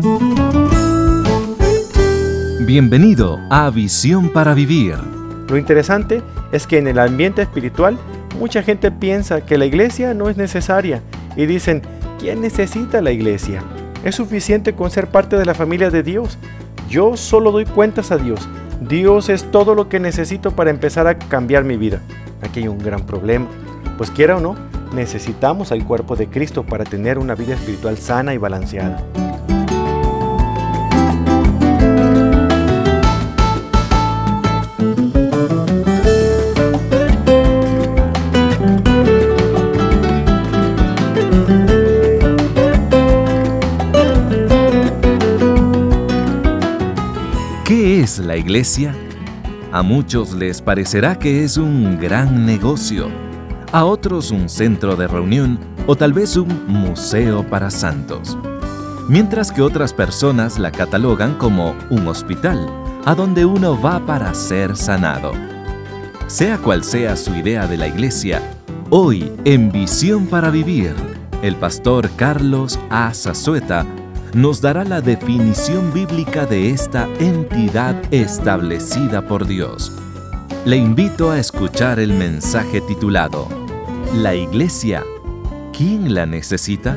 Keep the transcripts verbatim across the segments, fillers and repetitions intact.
Bienvenido a Visión para Vivir. Lo interesante es que en el ambiente espiritual mucha gente piensa que la iglesia no es necesaria y dicen, ¿quién necesita la iglesia? Es suficiente con ser parte de la familia de Dios. Yo solo doy cuentas a Dios. Dios es todo lo que necesito para empezar a cambiar mi vida. Aquí hay un gran problema, pues quiera o no, necesitamos al cuerpo de Cristo para tener una vida espiritual sana y balanceada. ¿Qué es la iglesia? A muchos les parecerá que es un gran negocio, a otros un centro de reunión o tal vez un museo para santos, mientras que otras personas la catalogan como un hospital, a donde uno va para ser sanado. Sea cual sea su idea de la iglesia, hoy en Visión para Vivir, el pastor Carlos A. Zazueta nos dará la definición bíblica de esta entidad establecida por Dios. Le invito a escuchar el mensaje titulado La Iglesia, ¿quién la necesita?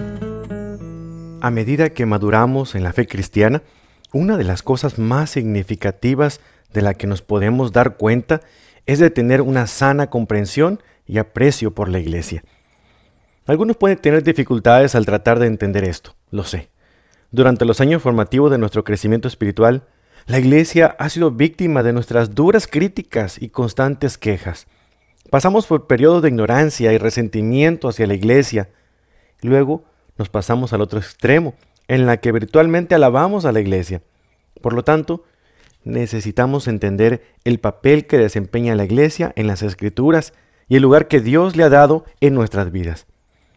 A medida que maduramos en la fe cristiana, una de las cosas más significativas de la que nos podemos dar cuenta es de tener una sana comprensión y aprecio por la iglesia. Algunos pueden tener dificultades al tratar de entender esto, lo sé. Durante los años formativos de nuestro crecimiento espiritual, la iglesia ha sido víctima de nuestras duras críticas y constantes quejas. Pasamos por periodos de ignorancia y resentimiento hacia la iglesia. Luego nos pasamos al otro extremo, en la que virtualmente alabamos a la iglesia. Por lo tanto, necesitamos entender el papel que desempeña la iglesia en las Escrituras y el lugar que Dios le ha dado en nuestras vidas.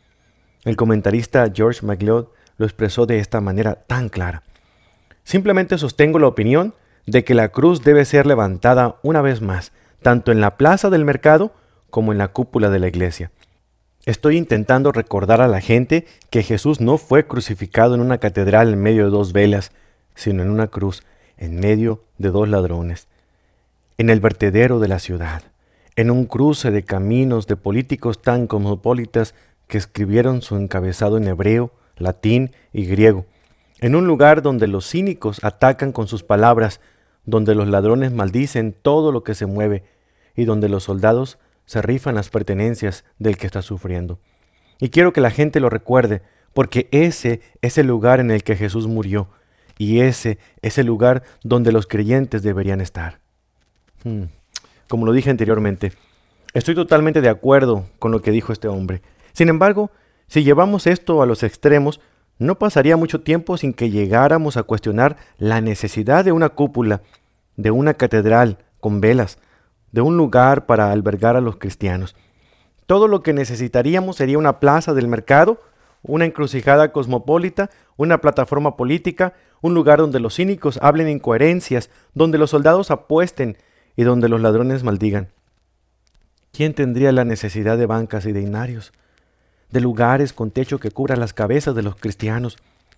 El comentarista George MacLeod lo expresó de esta manera tan clara. Simplemente sostengo la opinión de que la cruz debe ser levantada una vez más, tanto en la plaza del mercado como en la cúpula de la iglesia. Estoy intentando recordar a la gente que Jesús no fue crucificado en una catedral en medio de dos velas, sino en una cruz, en medio de dos ladrones, en el vertedero de la ciudad, en un cruce de caminos de políticos tan cosmopolitas que escribieron su encabezado en hebreo, latín y griego, en un lugar donde los cínicos atacan con sus palabras, donde los ladrones maldicen todo lo que se mueve y donde los soldados se rifan las pertenencias del que está sufriendo. Y quiero que la gente lo recuerde, porque ese es el lugar en el que Jesús murió, y ese es el lugar donde los creyentes deberían estar. Hmm. Como lo dije anteriormente, estoy totalmente de acuerdo con lo que dijo este hombre. Sin embargo, si llevamos esto a los extremos, no pasaría mucho tiempo sin que llegáramos a cuestionar la necesidad de una cúpula, de una catedral con velas, de un lugar para albergar a los cristianos. Todo lo que necesitaríamos sería una plaza del mercado, una encrucijada cosmopolita, una plataforma política, un lugar donde los cínicos hablen incoherencias, donde los soldados apuesten y donde los ladrones maldigan. ¿Quién tendría la necesidad de bancas y de dinarios? De lugares con techo que cubra las cabezas de los cristianos,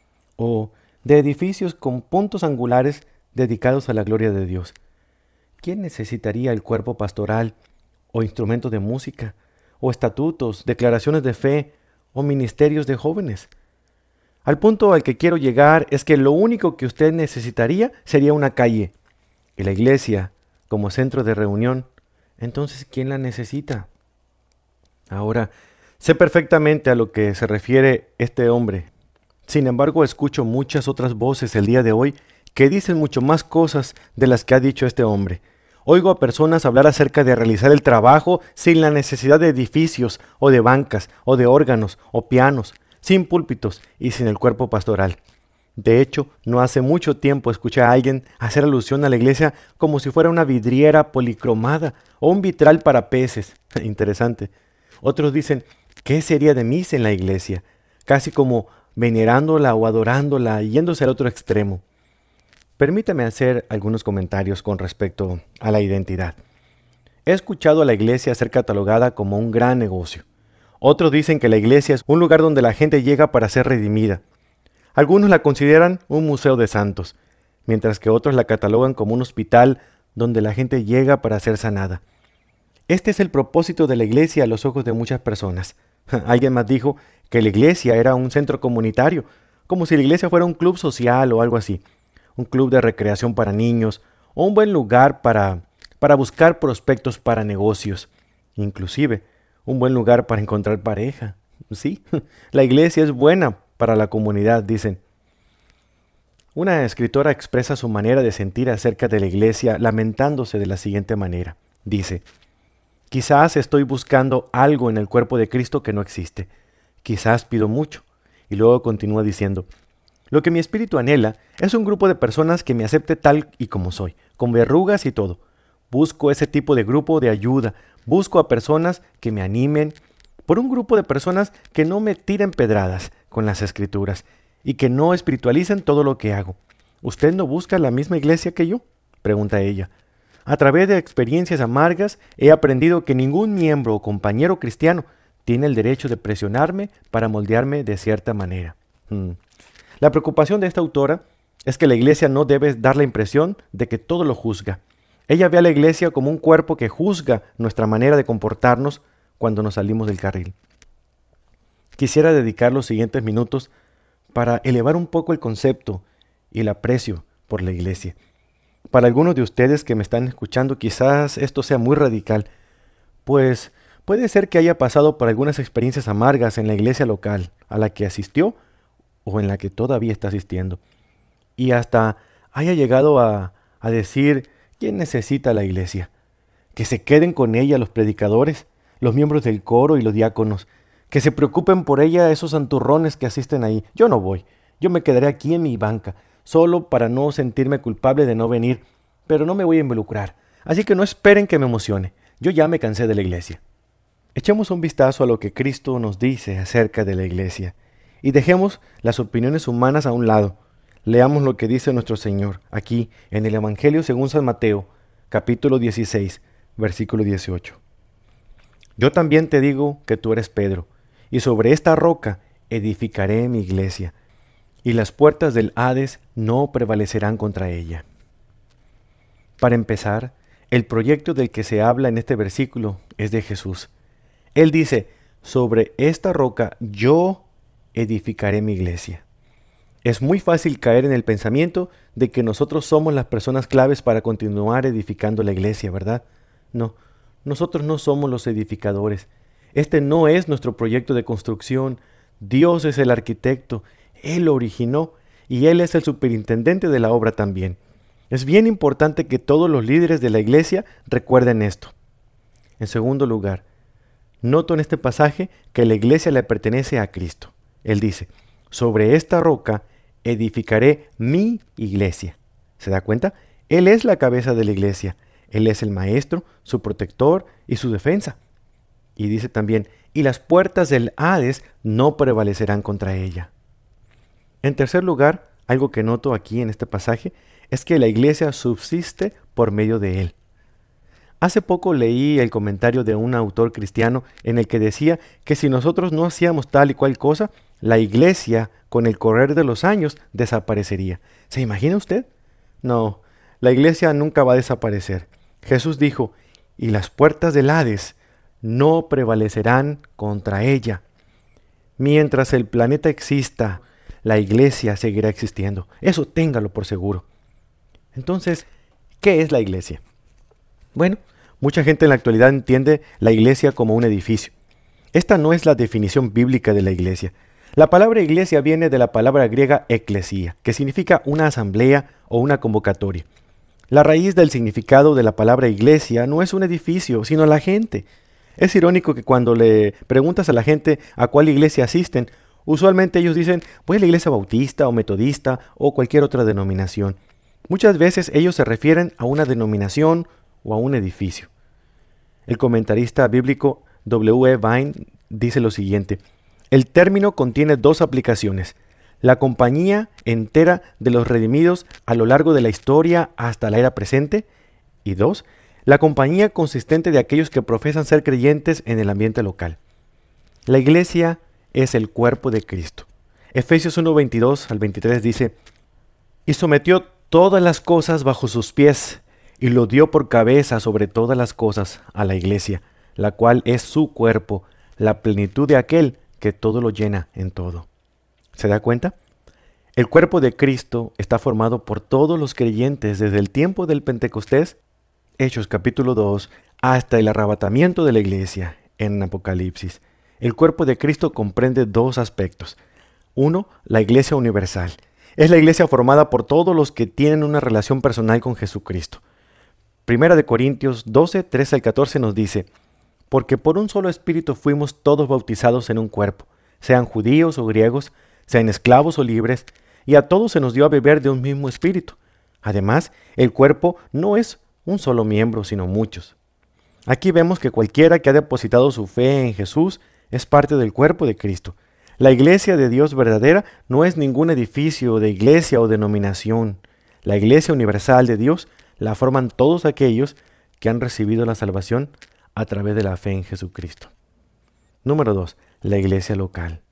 o de edificios con puntos angulares dedicados a la gloria de Dios. ¿Quién necesitaría el cuerpo pastoral, o instrumentos de música, o estatutos, declaraciones de fe, o ministerios de jóvenes? Al punto al que quiero llegar es que lo único que usted necesitaría sería una calle, y la iglesia como centro de reunión. Entonces, ¿quién la necesita? Ahora, sé perfectamente a lo que se refiere este hombre. Sin embargo, escucho muchas otras voces el día de hoy que dicen mucho más cosas de las que ha dicho este hombre. Oigo a personas hablar acerca de realizar el trabajo sin la necesidad de edificios, o de bancas, o de órganos, o pianos, sin púlpitos y sin el cuerpo pastoral. De hecho, no hace mucho tiempo escuché a alguien hacer alusión a la iglesia como si fuera una vidriera policromada o un vitral para peces. Interesante. Otros dicen, ¿qué sería de mí en la iglesia? Casi como venerándola o adorándola, yéndose al otro extremo. Permítame hacer algunos comentarios con respecto a la identidad. He escuchado a la iglesia ser catalogada como un gran negocio. Otros dicen que la iglesia es un lugar donde la gente llega para ser redimida. Algunos la consideran un museo de santos, mientras que otros la catalogan como un hospital donde la gente llega para ser sanada. Este es el propósito de la iglesia a los ojos de muchas personas. Alguien más dijo que la iglesia era un centro comunitario, como si la iglesia fuera un club social o algo así, un club de recreación para niños o un buen lugar para, para buscar prospectos para negocios, inclusive un buen lugar para encontrar pareja. Sí, la iglesia es buena para la comunidad, dicen. Una escritora expresa su manera de sentir acerca de la iglesia lamentándose de la siguiente manera. Dice: quizás estoy buscando algo en el cuerpo de Cristo que no existe. Quizás pido mucho. Y luego continúa diciendo: lo que mi espíritu anhela es un grupo de personas que me acepte tal y como soy, con verrugas y todo. Busco ese tipo de grupo de ayuda. Busco a personas que me animen, por un grupo de personas que no me tiren pedradas con las escrituras y que no espiritualicen todo lo que hago. ¿Usted no busca la misma iglesia que yo?, pregunta ella. A través de experiencias amargas he aprendido que ningún miembro o compañero cristiano tiene el derecho de presionarme para moldearme de cierta manera. Hmm. La preocupación de esta autora es que la iglesia no debe dar la impresión de que todo lo juzga. Ella ve a la iglesia como un cuerpo que juzga nuestra manera de comportarnos cuando nos salimos del carril. Quisiera dedicar los siguientes minutos para elevar un poco el concepto y el aprecio por la iglesia. Para algunos de ustedes que me están escuchando, quizás esto sea muy radical, pues puede ser que haya pasado por algunas experiencias amargas en la iglesia local a la que asistió o en la que todavía está asistiendo, y hasta haya llegado a, a decir: ¿quién necesita la iglesia? Que se queden con ella los predicadores, los miembros del coro y los diáconos, que se preocupen por ella esos santurrones que asisten ahí. Yo no voy, yo me quedaré aquí en mi banca, solo para no sentirme culpable de no venir, pero no me voy a involucrar, así que no esperen que me emocione, yo ya me cansé de la iglesia. Echemos un vistazo a lo que Cristo nos dice acerca de la iglesia, y dejemos las opiniones humanas a un lado. Leamos lo que dice nuestro Señor aquí en el Evangelio según San Mateo, capítulo dieciséis, versículo dieciocho. Yo también te digo que tú eres Pedro, y sobre esta roca edificaré mi iglesia, y las puertas del Hades no prevalecerán contra ella. Para empezar, el proyecto del que se habla en este versículo es de Jesús. Él dice: sobre esta roca yo edificaré mi iglesia. Es muy fácil caer en el pensamiento de que nosotros somos las personas claves para continuar edificando la iglesia, ¿verdad? No, nosotros no somos los edificadores. Este no es nuestro proyecto de construcción. Dios es el arquitecto, Él lo originó y Él es el superintendente de la obra también. Es bien importante que todos los líderes de la iglesia recuerden esto. En segundo lugar, noto en este pasaje que la iglesia le pertenece a Cristo. Él dice: sobre esta roca edificaré mi iglesia. ¿Se da cuenta? Él es la cabeza de la iglesia. Él es el maestro, su protector y su defensa. Y dice también: y las puertas del Hades no prevalecerán contra ella. En tercer lugar, algo que noto aquí en este pasaje es que la iglesia subsiste por medio de él. Hace poco leí el comentario de un autor cristiano en el que decía que si nosotros no hacíamos tal y cual cosa, la iglesia, con el correr de los años, desaparecería. ¿Se imagina usted? No, la iglesia nunca va a desaparecer. Jesús dijo: y las puertas del Hades no prevalecerán contra ella. Mientras el planeta exista, la iglesia seguirá existiendo. Eso téngalo por seguro. Entonces, ¿qué es la iglesia? Bueno, mucha gente en la actualidad entiende la iglesia como un edificio. Esta no es la definición bíblica de la iglesia. La palabra iglesia viene de la palabra griega eklesia, que significa una asamblea o una convocatoria. La raíz del significado de la palabra iglesia no es un edificio, sino la gente. Es irónico que cuando le preguntas a la gente a cuál iglesia asisten, usualmente ellos dicen: voy a la iglesia bautista o metodista o cualquier otra denominación. Muchas veces ellos se refieren a una denominación o a un edificio. El comentarista bíblico W E Vine dice lo siguiente: el término contiene dos aplicaciones: la compañía entera de los redimidos a lo largo de la historia hasta la era presente, y dos, la compañía consistente de aquellos que profesan ser creyentes en el ambiente local. La iglesia es el cuerpo de Cristo. Efesios uno, veintidós al veintitrés dice, y sometió todas las cosas bajo sus pies, y lo dio por cabeza sobre todas las cosas a la iglesia, la cual es su cuerpo, la plenitud de aquel que todo lo llena en todo. ¿Se da cuenta? El cuerpo de Cristo está formado por todos los creyentes desde el tiempo del Pentecostés, Hechos capítulo dos, hasta el arrebatamiento de la iglesia en Apocalipsis. El cuerpo de Cristo comprende dos aspectos. Uno, la iglesia universal. Es la iglesia formada por todos los que tienen una relación personal con Jesucristo. Primera de Corintios doce, trece al catorce nos dice, porque por un solo espíritu fuimos todos bautizados en un cuerpo, sean judíos o griegos, sean esclavos o libres, y a todos se nos dio a beber de un mismo espíritu. Además, el cuerpo no es un solo miembro, sino muchos. Aquí vemos que cualquiera que ha depositado su fe en Jesús es parte del cuerpo de Cristo. La iglesia de Dios verdadera no es ningún edificio de iglesia o denominación. La iglesia universal de Dios la forman todos aquellos que han recibido la salvación a través de la fe en Jesucristo. Número dos. La iglesia local.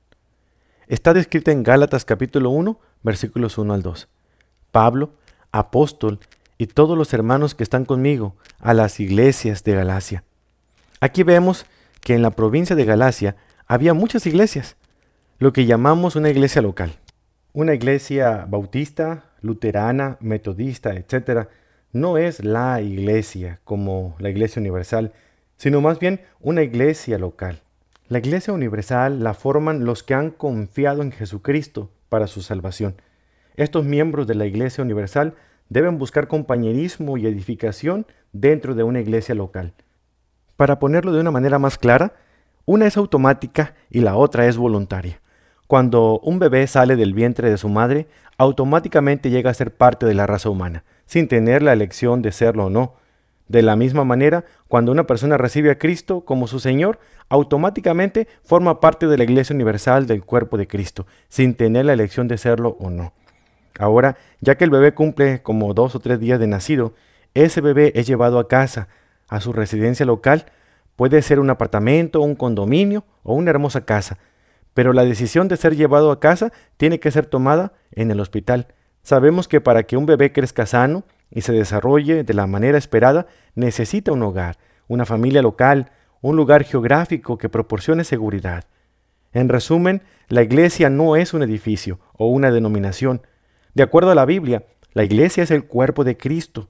Está descrita en Gálatas capítulo uno, versículos uno al dos. Pablo, apóstol, y todos los hermanos que están conmigo a las iglesias de Galacia. Aquí vemos que en la provincia de Galacia había muchas iglesias, lo que llamamos una iglesia local. Una iglesia bautista, luterana, metodista, etcétera, no es la iglesia como la iglesia universal, sino más bien una iglesia local. La iglesia universal la forman los que han confiado en Jesucristo para su salvación. Estos miembros de la iglesia universal deben buscar compañerismo y edificación dentro de una iglesia local. Para ponerlo de una manera más clara, una es automática y la otra es voluntaria. Cuando un bebé sale del vientre de su madre, automáticamente llega a ser parte de la raza humana, sin tener la elección de serlo o no. De la misma manera, cuando una persona recibe a Cristo como su Señor, automáticamente forma parte de la Iglesia Universal del cuerpo de Cristo, sin tener la elección de serlo o no. Ahora, ya que el bebé cumple como dos o tres días de nacido, ese bebé es llevado a casa, a su residencia local. Puede ser un apartamento, un condominio o una hermosa casa, pero la decisión de ser llevado a casa tiene que ser tomada en el hospital. Sabemos que para que un bebé crezca sano y se desarrolle de la manera esperada, necesita un hogar, una familia local, un lugar geográfico que proporcione seguridad. En resumen, la iglesia no es un edificio o una denominación. De acuerdo a la Biblia, la iglesia es el cuerpo de Cristo.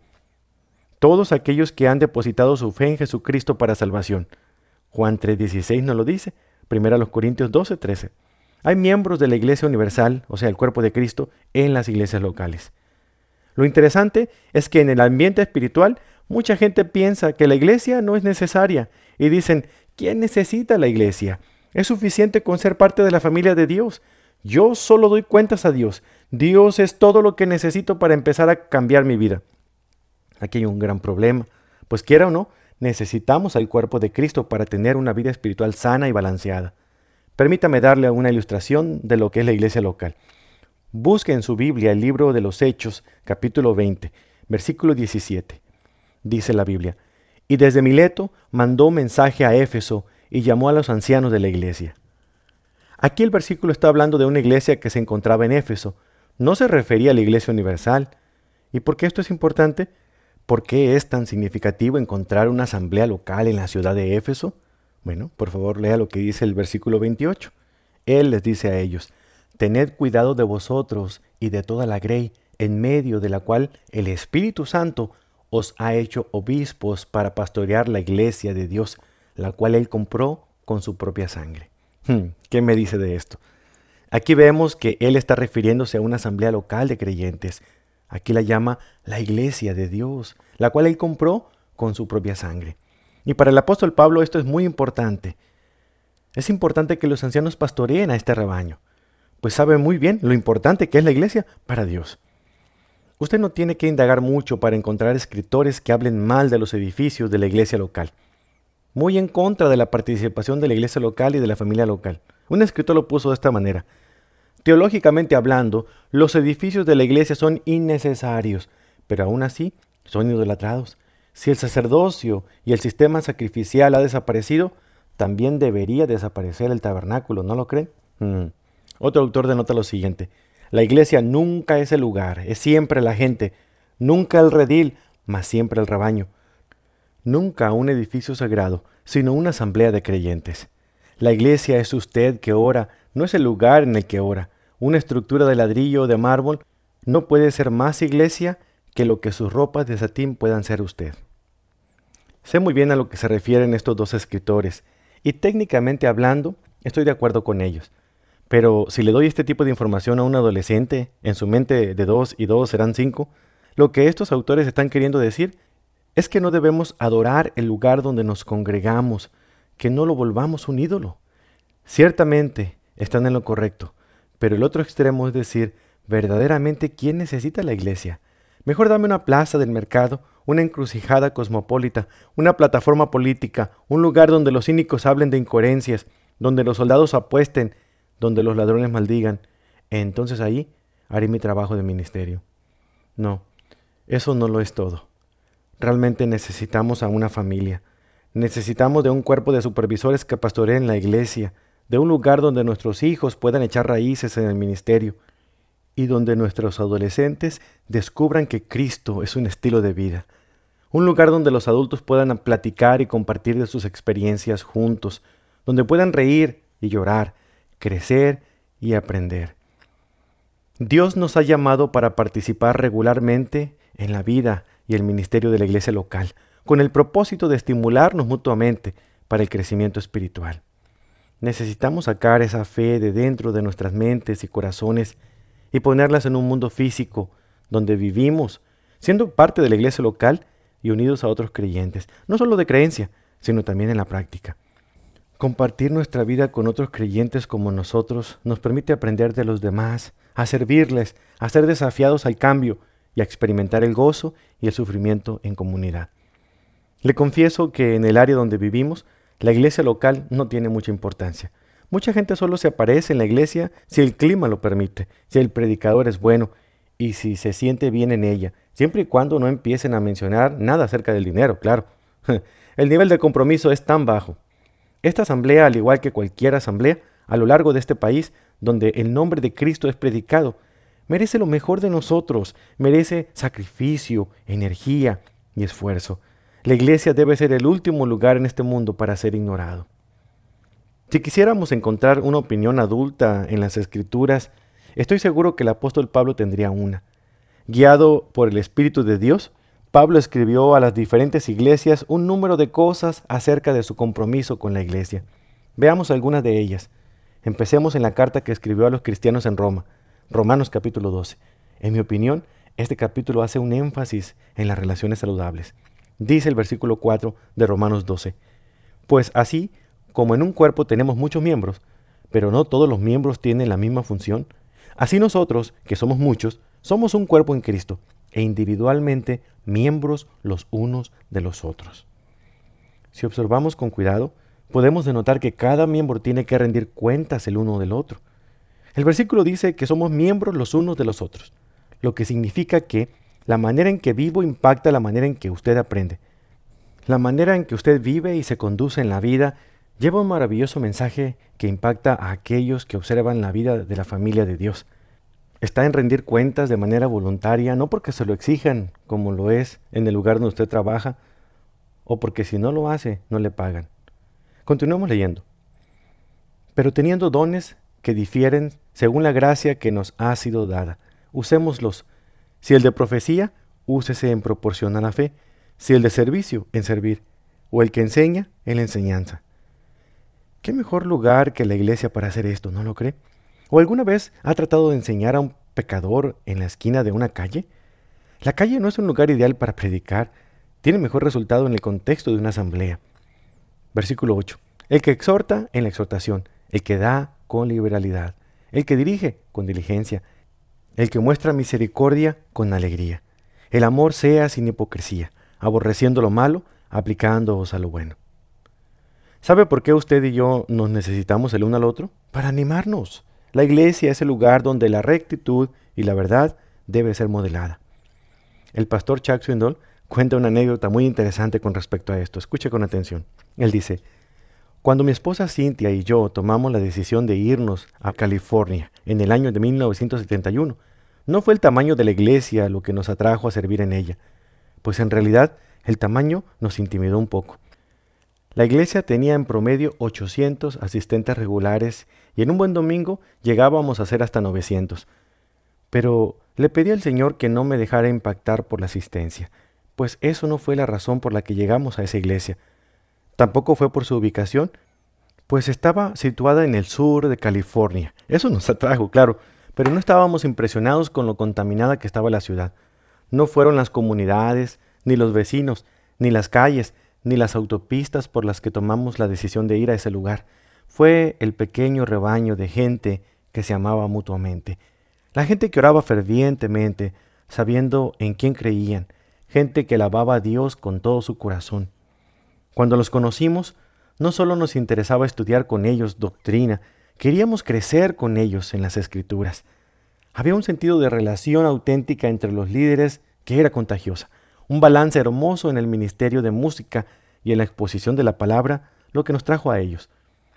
Todos aquellos que han depositado su fe en Jesucristo para salvación. Juan tres dieciséis nos lo dice, primero Corintios doce trece. Hay miembros de la iglesia universal, o sea, el cuerpo de Cristo, en las iglesias locales. Lo interesante es que en el ambiente espiritual, mucha gente piensa que la iglesia no es necesaria y dicen, ¿quién necesita la iglesia? Es suficiente con ser parte de la familia de Dios. Yo solo doy cuentas a Dios. Dios es todo lo que necesito para empezar a cambiar mi vida. Aquí hay un gran problema, pues quiera o no, necesitamos al cuerpo de Cristo para tener una vida espiritual sana y balanceada. Permítame darle una ilustración de lo que es la iglesia local. Busque en su Biblia el libro de los Hechos, capítulo veinte, versículo diecisiete. Dice la Biblia, y desde Mileto mandó mensaje a Éfeso y llamó a los ancianos de la iglesia. Aquí el versículo está hablando de una iglesia que se encontraba en Éfeso. No se refería a la iglesia universal. ¿Y por qué esto es importante? ¿Por qué es tan significativo encontrar una asamblea local en la ciudad de Éfeso? Bueno, por favor lea lo que dice el versículo veintiocho. Él les dice a ellos, tened cuidado de vosotros y de toda la grey, en medio de la cual el Espíritu Santo os ha hecho obispos para pastorear la iglesia de Dios, la cual Él compró con su propia sangre. Hmm, ¿qué me dice de esto? Aquí vemos que Él está refiriéndose a una asamblea local de creyentes. Aquí la llama la iglesia de Dios, la cual Él compró con su propia sangre. Y para el apóstol Pablo esto es muy importante. Es importante que los ancianos pastoreen a este rebaño, pues sabe muy bien lo importante que es la iglesia para Dios. Usted no tiene que indagar mucho para encontrar escritores que hablen mal de los edificios de la iglesia local, muy en contra de la participación de la iglesia local y de la familia local. Un escritor lo puso de esta manera. Teológicamente hablando, los edificios de la iglesia son innecesarios, pero aún así son idolatrados. Si el sacerdocio y el sistema sacrificial ha desaparecido, también debería desaparecer el tabernáculo, ¿no lo creen? Hmm. Otro autor denota lo siguiente: la iglesia nunca es el lugar, es siempre la gente, nunca el redil, mas siempre el rebaño. Nunca un edificio sagrado, sino una asamblea de creyentes. La iglesia es usted que ora, no es el lugar en el que ora. Una estructura de ladrillo o de mármol no puede ser más iglesia que lo que sus ropas de satín puedan ser usted. Sé muy bien a lo que se refieren estos dos escritores, y técnicamente hablando, estoy de acuerdo con ellos. Pero si le doy este tipo de información a un adolescente, en su mente de dos y dos serán cinco, lo que estos autores están queriendo decir es que no debemos adorar el lugar donde nos congregamos, que no lo volvamos un ídolo. Ciertamente están en lo correcto, pero el otro extremo es decir, verdaderamente, ¿quién necesita la iglesia? Mejor dame una plaza del mercado, una encrucijada cosmopolita, una plataforma política, un lugar donde los cínicos hablen de incoherencias, donde los soldados apuesten, donde los ladrones maldigan. Entonces ahí haré mi trabajo de ministerio. No, eso no lo es todo. Realmente necesitamos a una familia. Necesitamos de un cuerpo de supervisores que pastoreen la iglesia, de un lugar donde nuestros hijos puedan echar raíces en el ministerio y donde nuestros adolescentes descubran que Cristo es un estilo de vida. Un lugar donde los adultos puedan platicar y compartir de sus experiencias juntos, donde puedan reír y llorar, crecer y aprender. Dios nos ha llamado para participar regularmente en la vida y el ministerio de la iglesia local, con el propósito de estimularnos mutuamente para el crecimiento espiritual. Necesitamos sacar esa fe de dentro de nuestras mentes y corazones y ponerlas en un mundo físico donde vivimos, siendo parte de la iglesia local y unidos a otros creyentes, no solo de creencia, sino también en la práctica. Compartir nuestra vida con otros creyentes como nosotros nos permite aprender de los demás, a servirles, a ser desafiados al cambio y a experimentar el gozo y el sufrimiento en comunidad. Le confieso que en el área donde vivimos, la iglesia local no tiene mucha importancia. Mucha gente solo se aparece en la iglesia si el clima lo permite, si el predicador es bueno y si se siente bien en ella, siempre y cuando no empiecen a mencionar nada acerca del dinero, claro. El nivel de compromiso es tan bajo. Esta asamblea, al igual que cualquier asamblea a lo largo de este país donde el nombre de Cristo es predicado, merece lo mejor de nosotros, merece sacrificio, energía y esfuerzo. La iglesia debe ser el último lugar en este mundo para ser ignorado. Si quisiéramos encontrar una opinión adulta en las Escrituras, estoy seguro que el apóstol Pablo tendría una. Guiado por el Espíritu de Dios, Pablo escribió a las diferentes iglesias un número de cosas acerca de su compromiso con la iglesia. Veamos algunas de ellas. Empecemos en la carta que escribió a los cristianos en Roma, Romanos capítulo doce. En mi opinión, este capítulo hace un énfasis en las relaciones saludables. Dice el versículo cuatro de Romanos doce, pues así como en un cuerpo tenemos muchos miembros, pero no todos los miembros tienen la misma función, así nosotros, que somos muchos, somos un cuerpo en Cristo, e individualmente miembros los unos de los otros. Si observamos con cuidado, podemos denotar que cada miembro tiene que rendir cuentas el uno del otro. El versículo dice que somos miembros los unos de los otros, lo que significa que la manera en que vivo impacta la manera en que usted aprende. La manera en que usted vive y se conduce en la vida lleva un maravilloso mensaje que impacta a aquellos que observan la vida de la familia de Dios. Está en rendir cuentas de manera voluntaria, no porque se lo exijan, como lo es en el lugar donde usted trabaja, o porque si no lo hace, no le pagan. Continuemos leyendo. Pero teniendo dones que difieren según la gracia que nos ha sido dada, usémoslos. Si el de profecía, úsese en proporción a la fe. Si el de servicio, en servir. O el que enseña, en la enseñanza. ¿Qué mejor lugar que la iglesia para hacer esto, no lo cree? ¿O alguna vez ha tratado de enseñar a un pecador en la esquina de una calle? La calle no es un lugar ideal para predicar. Tiene mejor resultado en el contexto de una asamblea. Versículo ocho. El que exhorta en la exhortación, el que da con liberalidad, el que dirige con diligencia, el que muestra misericordia con alegría. El amor sea sin hipocresía, aborreciendo lo malo, aplicándoos a lo bueno. ¿Sabe por qué usted y yo nos necesitamos el uno al otro? Para animarnos. La iglesia es el lugar donde la rectitud y la verdad debe ser modelada. El pastor Chuck Swindoll cuenta una anécdota muy interesante con respecto a esto. Escuche con atención. Él dice, Cuando mi esposa Cynthia y yo tomamos la decisión de irnos a California en el año de mil novecientos setenta y uno, no fue el tamaño de la iglesia lo que nos atrajo a servir en ella, pues en realidad el tamaño nos intimidó un poco. La iglesia tenía en promedio ochocientos asistentes regulares y en un buen domingo llegábamos a ser hasta novecientos. Pero le pedí al Señor que no me dejara impactar por la asistencia, pues eso no fue la razón por la que llegamos a esa iglesia. Tampoco fue por su ubicación, pues estaba situada en el sur de California. Eso nos atrajo, claro, pero no estábamos impresionados con lo contaminada que estaba la ciudad. No fueron las comunidades, ni los vecinos, ni las calles, ni las autopistas por las que tomamos la decisión de ir a ese lugar. Fue el pequeño rebaño de gente que se amaba mutuamente. La gente que oraba fervientemente, sabiendo en quién creían. Gente que alababa a Dios con todo su corazón. Cuando los conocimos, no solo nos interesaba estudiar con ellos doctrina, queríamos crecer con ellos en las Escrituras. Había un sentido de relación auténtica entre los líderes que era contagiosa, un balance hermoso en el ministerio de música y en la exposición de la palabra, lo que nos trajo a ellos.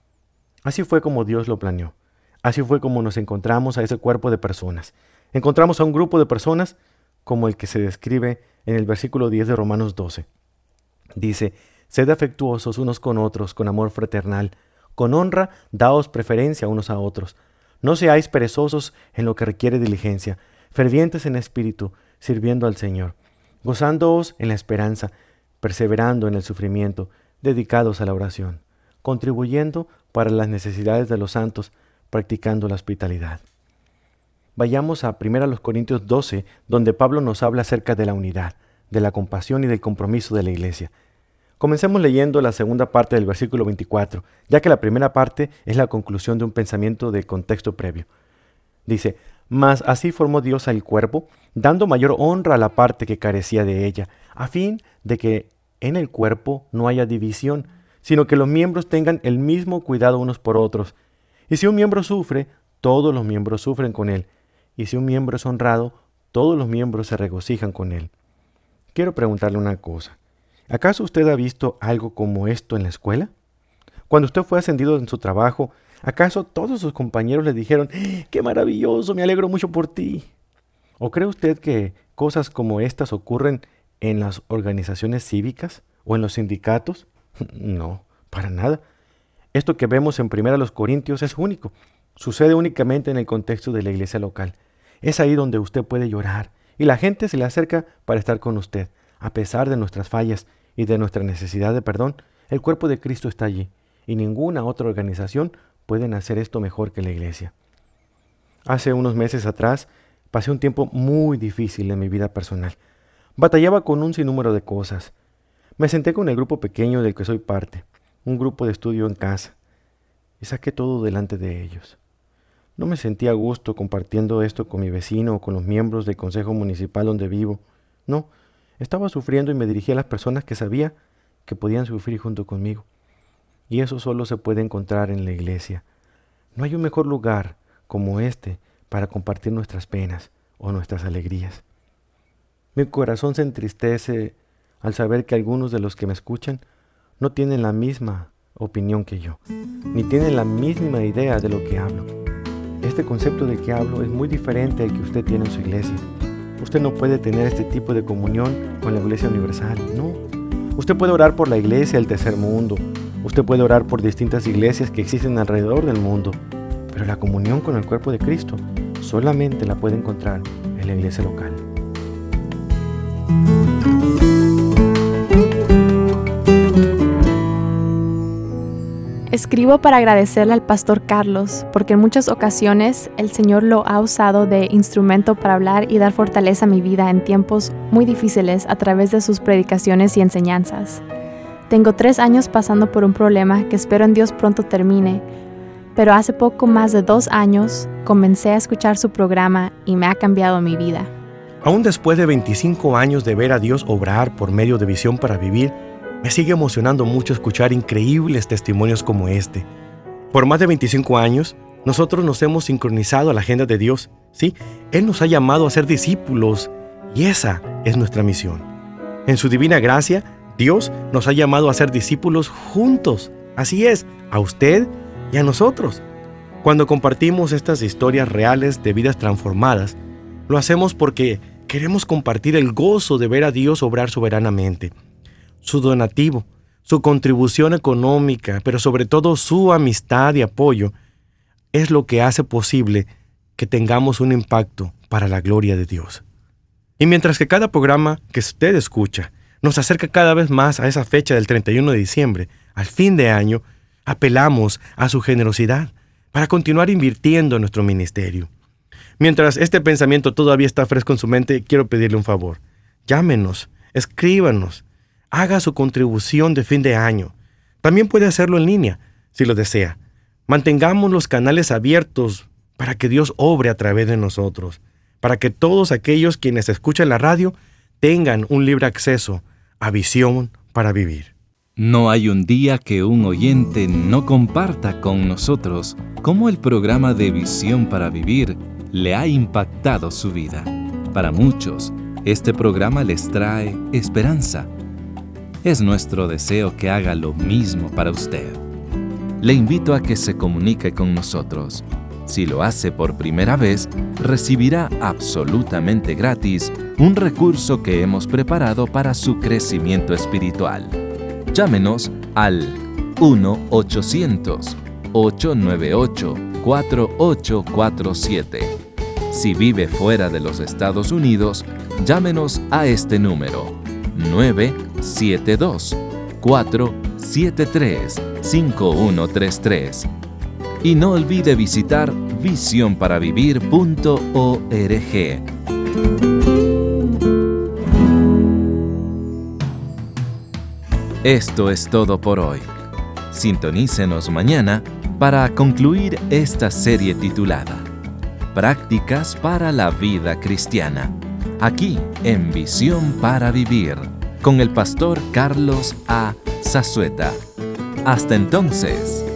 Así fue como Dios lo planeó. Así fue como nos encontramos a ese cuerpo de personas. Encontramos a un grupo de personas como el que se describe en el versículo diez de Romanos doce. Dice: sed afectuosos unos con otros con amor fraternal, con honra daos preferencia unos a otros. No seáis perezosos en lo que requiere diligencia, fervientes en espíritu, sirviendo al Señor, gozándoos en la esperanza, perseverando en el sufrimiento, dedicados a la oración, contribuyendo para las necesidades de los santos, practicando la hospitalidad. Vayamos a primera Corintios doce, donde Pablo nos habla acerca de la unidad, de la compasión y del compromiso de la iglesia. Comencemos leyendo la segunda parte del versículo veinticuatro, ya que la primera parte es la conclusión de un pensamiento de contexto previo. Dice: mas así formó Dios al cuerpo, dando mayor honra a la parte que carecía de ella, a fin de que en el cuerpo no haya división, sino que los miembros tengan el mismo cuidado unos por otros. Y si un miembro sufre, todos los miembros sufren con él. Y si un miembro es honrado, todos los miembros se regocijan con él. Quiero preguntarle una cosa. ¿Acaso usted ha visto algo como esto en la escuela? Cuando usted fue ascendido en su trabajo, ¿acaso todos sus compañeros le dijeron: ¡qué maravilloso, me alegro mucho por ti! ¿O cree usted que cosas como estas ocurren en las organizaciones cívicas o en los sindicatos? No, para nada. Esto que vemos en primera Corintios es único. Sucede únicamente en el contexto de la iglesia local. Es ahí donde usted puede llorar y la gente se le acerca para estar con usted. A pesar de nuestras fallas y de nuestra necesidad de perdón, el cuerpo de Cristo está allí y ninguna otra organización puede hacer esto mejor que la iglesia. Hace unos meses atrás pasé un tiempo muy difícil en mi vida personal. Batallaba con un sinnúmero de cosas. Me senté con el grupo pequeño del que soy parte, un grupo de estudio en casa, y saqué todo delante de ellos. No me sentía a gusto compartiendo esto con mi vecino o con los miembros del consejo municipal donde vivo. No, estaba sufriendo y me dirigí a las personas que sabía que podían sufrir junto conmigo. Y eso solo se puede encontrar en la iglesia. No hay un mejor lugar como este para compartir nuestras penas o nuestras alegrías. Mi corazón se entristece al saber que algunos de los que me escuchan no tienen la misma opinión que yo, ni tienen la misma idea de lo que hablo. Este concepto del que hablo es muy diferente al que usted tiene en su iglesia. Usted no puede tener este tipo de comunión con la Iglesia Universal, no. Usted puede orar por la iglesia del tercer mundo, usted puede orar por distintas iglesias que existen alrededor del mundo, pero la comunión con el cuerpo de Cristo solamente la puede encontrar en la iglesia local. Escribo para agradecerle al pastor Carlos, porque en muchas ocasiones el Señor lo ha usado de instrumento para hablar y dar fortaleza a mi vida en tiempos muy difíciles a través de sus predicaciones y enseñanzas. Tengo tres años pasando por un problema que espero en Dios pronto termine, pero hace poco más de dos años comencé a escuchar su programa y me ha cambiado mi vida. Aún después de veinticinco años de ver a Dios obrar por medio de Visión para Vivir, me sigue emocionando mucho escuchar increíbles testimonios como este. Por más de veinticinco años, nosotros nos hemos sincronizado a la agenda de Dios, ¿sí? Él nos ha llamado a ser discípulos y esa es nuestra misión. En su divina gracia, Dios nos ha llamado a ser discípulos juntos Así es, a usted y a nosotros. Cuando compartimos estas historias reales de vidas transformadas, lo hacemos porque queremos compartir el gozo de ver a Dios obrar soberanamente. Su donativo, su contribución económica, pero sobre todo su amistad y apoyo, es lo que hace posible que tengamos un impacto para la gloria de Dios. Y mientras que cada programa que usted escucha nos acerca cada vez más a esa fecha del treinta y uno de diciembre, al fin de año, apelamos a su generosidad para continuar invirtiendo en nuestro ministerio. Mientras este pensamiento todavía está fresco en su mente, quiero pedirle un favor. Llámenos, escríbanos, haga su contribución de fin de año. También puede hacerlo en línea, si lo desea. Mantengamos los canales abiertos para que Dios obre a través de nosotros, para que todos aquellos quienes escuchan la radio tengan un libre acceso a Visión para Vivir. No hay un día que un oyente no comparta con nosotros cómo el programa de Visión para Vivir le ha impactado su vida. Para muchos, este programa les trae esperanza. Es nuestro deseo que haga lo mismo para usted. Le invito a que se comunique con nosotros. Si lo hace por primera vez, recibirá absolutamente gratis un recurso que hemos preparado para su crecimiento espiritual. Llámenos al uno ochocientos, ocho nueve ocho, cuatro ocho cuatro siete. Si vive fuera de los Estados Unidos, llámenos a este número nueve siete dos, cuatro siete tres, cinco uno tres tres. Y no olvide visitar visión para vivir punto org. Esto es todo por hoy. Sintonícenos mañana para concluir esta serie titulada Prácticas para la Vida Cristiana, aquí en Visión para Vivir, con el pastor Carlos A. Zazueta. Hasta entonces.